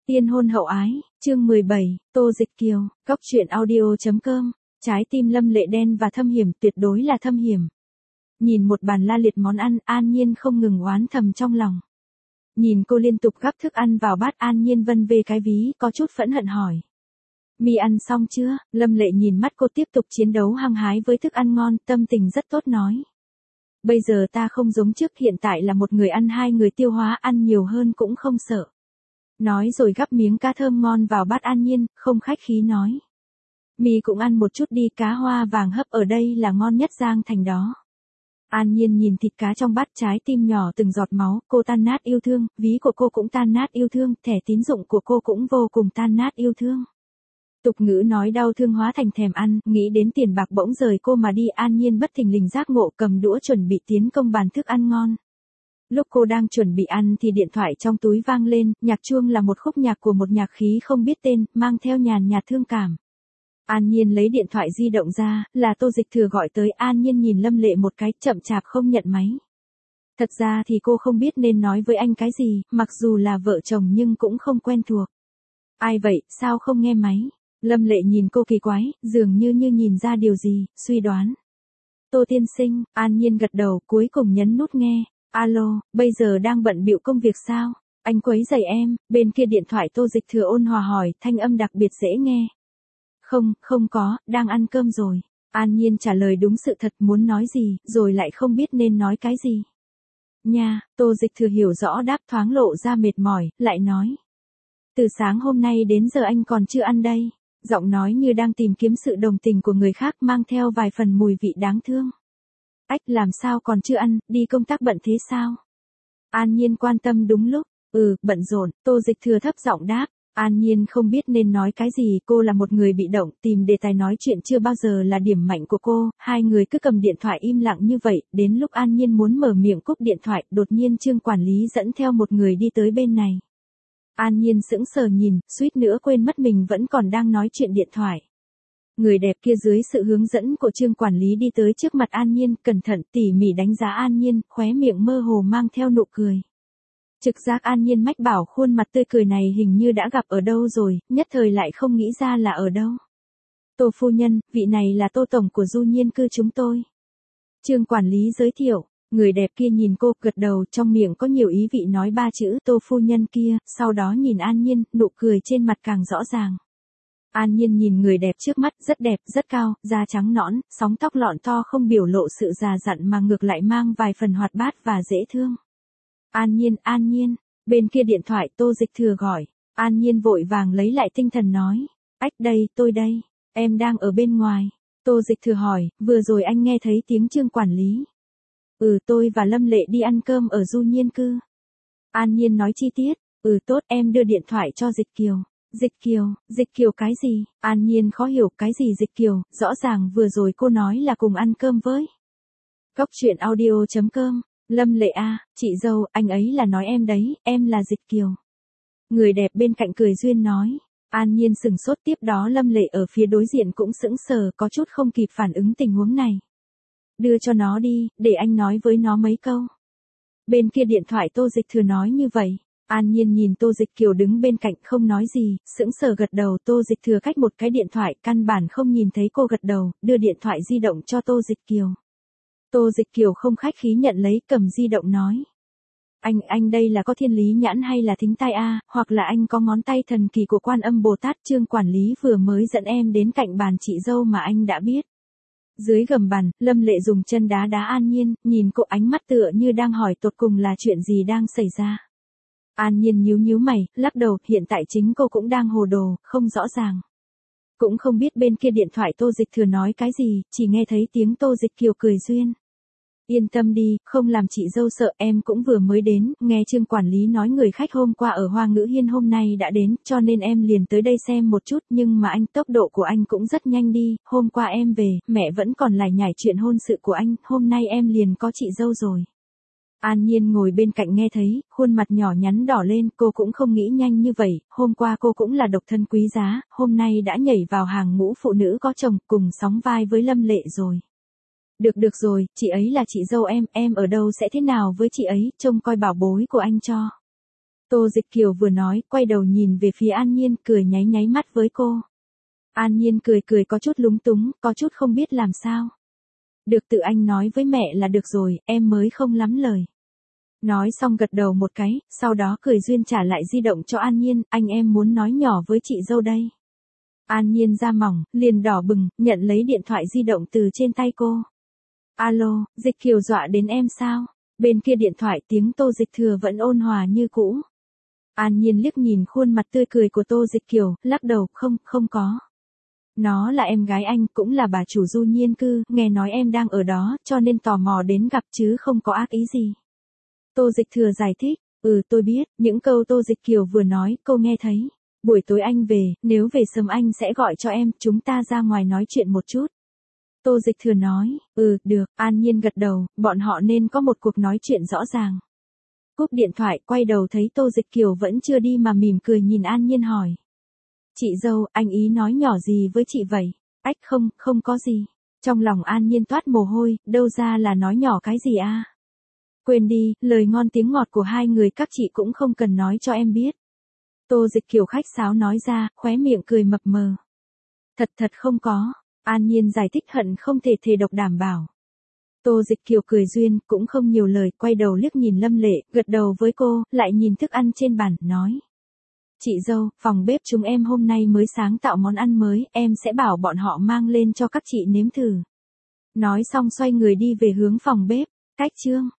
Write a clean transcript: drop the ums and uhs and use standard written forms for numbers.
Tiên hôn hậu ái, chương 17, Tô Dịch Kiều, Cóc truyện audio.com, trái tim Lâm Lệ đen và thâm hiểm, tuyệt đối là thâm hiểm. Nhìn một bàn la liệt món ăn, An Nhiên không ngừng oán thầm trong lòng. Nhìn cô liên tục gắp thức ăn vào bát, An Nhiên vân về cái ví, có chút phẫn hận hỏi. Mi ăn xong chưa? Lâm Lệ nhìn mắt cô tiếp tục chiến đấu hăng hái với thức ăn ngon, tâm tình rất tốt nói. Bây giờ ta không giống trước, hiện tại là một người ăn hai người tiêu hóa, ăn nhiều hơn cũng không sợ. Nói rồi gắp miếng cá thơm ngon vào bát An Nhiên, không khách khí nói. Mi cũng ăn một chút đi, cá hoa vàng hấp ở đây là ngon nhất Giang Thành đó. An Nhiên nhìn thịt cá trong bát, trái tim nhỏ từng giọt máu, cô tan nát yêu thương, ví của cô cũng tan nát yêu thương, thẻ tín dụng của cô cũng vô cùng tan nát yêu thương. Tục ngữ nói đau thương hóa thành thèm ăn, nghĩ đến tiền bạc bỗng rời cô mà đi, An Nhiên bất thình lình giác ngộ, cầm đũa chuẩn bị tiến công bàn thức ăn ngon. Lúc cô đang chuẩn bị ăn thì điện thoại trong túi vang lên, nhạc chuông là một khúc nhạc của một nhạc khí không biết tên, mang theo nhàn nhạt thương cảm. An Nhiên lấy điện thoại di động ra, là Tô Dịch Thừa gọi tới. An Nhiên nhìn Lâm Lệ một cái, chậm chạp không nhận máy. Thật ra thì cô không biết nên nói với anh cái gì, mặc dù là vợ chồng nhưng cũng không quen thuộc. Ai vậy, sao không nghe máy? Lâm Lệ nhìn cô kỳ quái, dường như nhìn ra điều gì, suy đoán. Tô tiên sinh, An Nhiên gật đầu, cuối cùng nhấn nút nghe. Alo, bây giờ đang bận bịu công việc sao? Anh quấy rầy em. Bên kia điện thoại Tô Dịch Thừa ôn hòa hỏi, thanh âm đặc biệt dễ nghe. Không có, đang ăn cơm rồi. An Nhiên trả lời đúng sự thật, muốn nói gì, rồi lại không biết nên nói cái gì. Nha, Tô Dịch Thừa hiểu rõ đáp, thoáng lộ ra mệt mỏi, lại nói. Từ sáng hôm nay đến giờ anh còn chưa ăn đây. Giọng nói như đang tìm kiếm sự đồng tình của người khác, mang theo vài phần mùi vị đáng thương. Ách, làm sao còn chưa ăn, đi công tác bận thế sao? An Nhiên quan tâm đúng lúc. Bận rộn, Tô Dịch Thừa thấp giọng đáp. An Nhiên không biết nên nói cái gì, cô là một người bị động, tìm đề tài nói chuyện chưa bao giờ là điểm mạnh của cô, hai người cứ cầm điện thoại im lặng như vậy, đến lúc An Nhiên muốn mở miệng cúp điện thoại, đột nhiên Trương quản lý dẫn theo một người đi tới bên này. An Nhiên sững sờ nhìn, suýt nữa quên mất mình vẫn còn đang nói chuyện điện thoại. Người đẹp kia dưới sự hướng dẫn của Trương quản lý đi tới trước mặt An Nhiên, cẩn thận tỉ mỉ đánh giá An Nhiên, khóe miệng mơ hồ mang theo nụ cười. Trực giác An Nhiên mách bảo khuôn mặt tươi cười này hình như đã gặp ở đâu rồi, nhất thời lại không nghĩ ra là ở đâu. Tô phu nhân, vị này là Tô tổng của Du Nhiên cư chúng tôi. Trương quản lý giới thiệu, người đẹp kia nhìn cô, gật đầu, trong miệng có nhiều ý vị nói ba chữ Tô phu nhân kia, sau đó nhìn An Nhiên, nụ cười trên mặt càng rõ ràng. An Nhiên nhìn người đẹp trước mắt, rất đẹp, rất cao, da trắng nõn, sóng tóc lọn to, không biểu lộ sự già dặn mà ngược lại mang vài phần hoạt bát và dễ thương. An Nhiên, bên kia điện thoại Tô Dịch Thừa gọi. An Nhiên vội vàng lấy lại tinh thần nói. Ách, tôi đây, em đang ở bên ngoài. Tô Dịch Thừa hỏi, vừa rồi anh nghe thấy tiếng Trương quản lý. Tôi và Lâm Lệ đi ăn cơm ở Du Nhiên cư. An Nhiên nói chi tiết. Tốt, em đưa điện thoại cho Dịch Kiều. Dịch Kiều cái gì? An Nhiên khó hiểu, cái gì Dịch Kiều, rõ ràng vừa rồi cô nói là cùng ăn cơm với. Cóc truyện audio.com. Lâm Lệ à, chị dâu, anh ấy là nói em đấy, em là Dịch Kiều. Người đẹp bên cạnh cười duyên nói. An Nhiên sừng sốt, tiếp đó Lâm Lệ ở phía đối diện cũng sững sờ, có chút không kịp phản ứng tình huống này. Đưa cho nó đi, để anh nói với nó mấy câu. Bên kia điện thoại Tô Dịch Thừa nói như vậy. An Nhiên nhìn Tô Dịch Kiều đứng bên cạnh không nói gì, sững sờ gật đầu. Tô Dịch Thừa cách một cái điện thoại, căn bản không nhìn thấy cô gật đầu, đưa điện thoại di động cho Tô Dịch Kiều. Tô Dịch Kiều không khách khí nhận lấy, cầm di động nói. Anh đây là có thiên lý nhãn hay là thính tai a, hoặc là anh có ngón tay thần kỳ của Quan Âm Bồ Tát? Trương quản lý vừa mới dẫn em đến cạnh bàn chị dâu mà anh đã biết. Dưới gầm bàn, Lâm Lệ dùng chân đá đá An Nhiên, nhìn cô ánh mắt tựa như đang hỏi tột cùng là chuyện gì đang xảy ra. An Nhiên nhíu mày, lắc đầu, hiện tại chính cô cũng đang hồ đồ, không rõ ràng. Cũng không biết bên kia điện thoại Tô Dịch Thừa nói cái gì, chỉ nghe thấy tiếng Tô Dịch Kiều cười duyên. Yên tâm đi, không làm chị dâu sợ, em cũng vừa mới đến, nghe Trương quản lý nói người khách hôm qua ở Hoa Ngữ Hiên hôm nay đã đến, cho nên em liền tới đây xem một chút, nhưng mà anh, tốc độ của anh cũng rất nhanh đi, hôm qua em về, mẹ vẫn còn lải nhải chuyện hôn sự của anh, hôm nay em liền có chị dâu rồi. An Nhiên ngồi bên cạnh nghe thấy, khuôn mặt nhỏ nhắn đỏ lên, cô cũng không nghĩ nhanh như vậy, hôm qua cô cũng là độc thân quý giá, hôm nay đã nhảy vào hàng ngũ phụ nữ có chồng, cùng sóng vai với Lâm Lệ rồi. Được rồi, chị ấy là chị dâu em ở đâu sẽ thế nào với chị ấy, trông coi bảo bối của anh cho. Tô Dịch Kiều vừa nói, quay đầu nhìn về phía An Nhiên, cười nháy nháy mắt với cô. An Nhiên cười cười có chút lúng túng, có chút không biết làm sao. Được tự anh nói với mẹ là được rồi, em mới không lắm lời. Nói xong gật đầu một cái, sau đó cười duyên trả lại di động cho An Nhiên, anh em muốn nói nhỏ với chị dâu đây. An Nhiên da mỏng, liền đỏ bừng, nhận lấy điện thoại di động từ trên tay cô. Alo, Dịch Kiều dọa đến em sao? Bên kia điện thoại tiếng Tô Dịch Thừa vẫn ôn hòa như cũ. An Nhiên liếc nhìn khuôn mặt tươi cười của Tô Dịch Kiều, lắc đầu, không có. Nó là em gái anh, cũng là bà chủ Du Nhiên Cư, nghe nói em đang ở đó, cho nên tò mò đến gặp chứ không có ác ý gì. Tô Dịch Thừa giải thích, tôi biết, những câu Tô Dịch Kiều vừa nói, cô nghe thấy. Buổi tối anh về, nếu về sớm anh sẽ gọi cho em, chúng ta ra ngoài nói chuyện một chút. Tô Dịch Thừa nói, được, An Nhiên gật đầu, bọn họ nên có một cuộc nói chuyện rõ ràng. Cúp điện thoại, quay đầu thấy Tô Dịch Kiều vẫn chưa đi mà mỉm cười nhìn An Nhiên hỏi. Chị dâu, anh ý nói nhỏ gì với chị vậy? Ách không có gì. Trong lòng An Nhiên toát mồ hôi, đâu ra là nói nhỏ cái gì à? Quên đi, lời ngon tiếng ngọt của hai người các chị cũng không cần nói cho em biết. Tô Dịch Kiều khách sáo nói ra, khóe miệng cười mập mờ. Thật không có. An Nhiên giải thích hận không thể thề độc đảm bảo. Tô Dịch Kiều cười duyên, cũng không nhiều lời, quay đầu liếc nhìn Lâm Lệ, gật đầu với cô, lại nhìn thức ăn trên bàn, nói. Chị dâu, phòng bếp chúng em hôm nay mới sáng tạo món ăn mới, em sẽ bảo bọn họ mang lên cho các chị nếm thử. Nói xong xoay người đi về hướng phòng bếp. Cách chương